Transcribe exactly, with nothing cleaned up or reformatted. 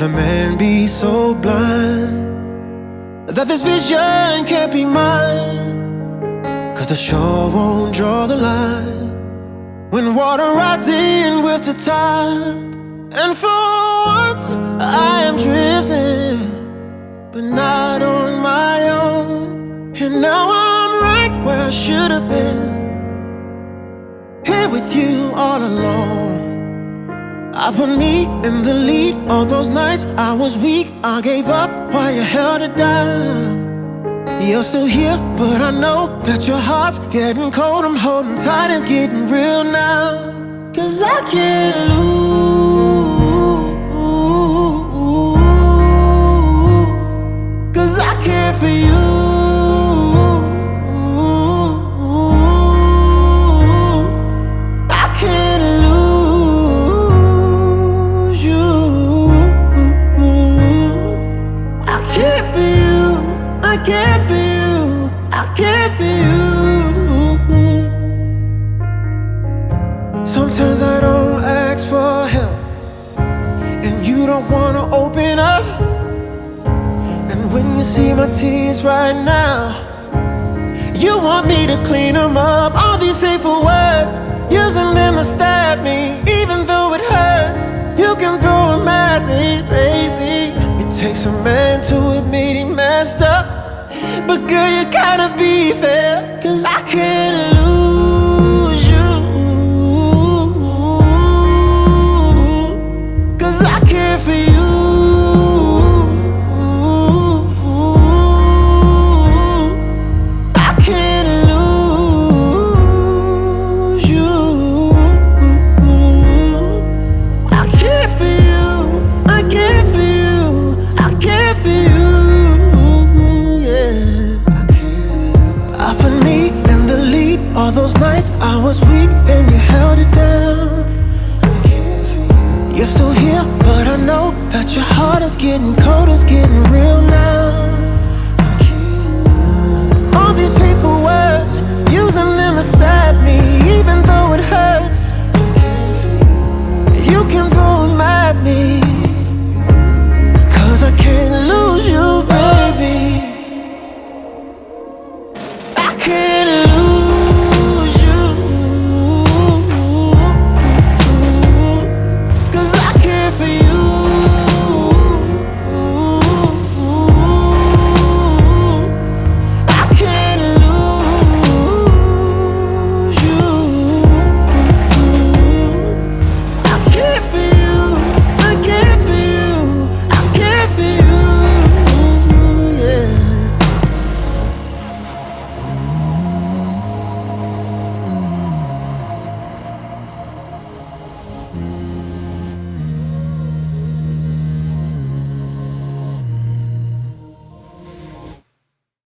a man be so blind that this vision can't be mine? Cause the shore won't draw the line when water rides in with the tide. And for once I am drifting, but not on my own. And now I'm right where I should have been, here with you all alone. I put me in the lead. All those nights I was weak, I gave up while you held it down. You're still here, but I know that your heart's getting cold. I'm holding tight, it's getting real now. Cause I can't lose, cause I care for you. I can't lose you. I care for you, I care for you, I care for you. Sometimes I don't ask for help, and you don't wanna open up. And when you see my tears right now, you want me to clean them up. All these hateful words, using them to stab me. Even though it hurts, you can throw them at me, baby. It takes a man to admit he messed up, but girl, you gotta be fair. Cause I can't lose you, cause I care for you. I can't lose you. I care for you, I care for you, I care for you. All those nights I was weak and you held it down. You're still here, but I know that your heart is getting cold, it's getting real now. All these hateful words, using them to stab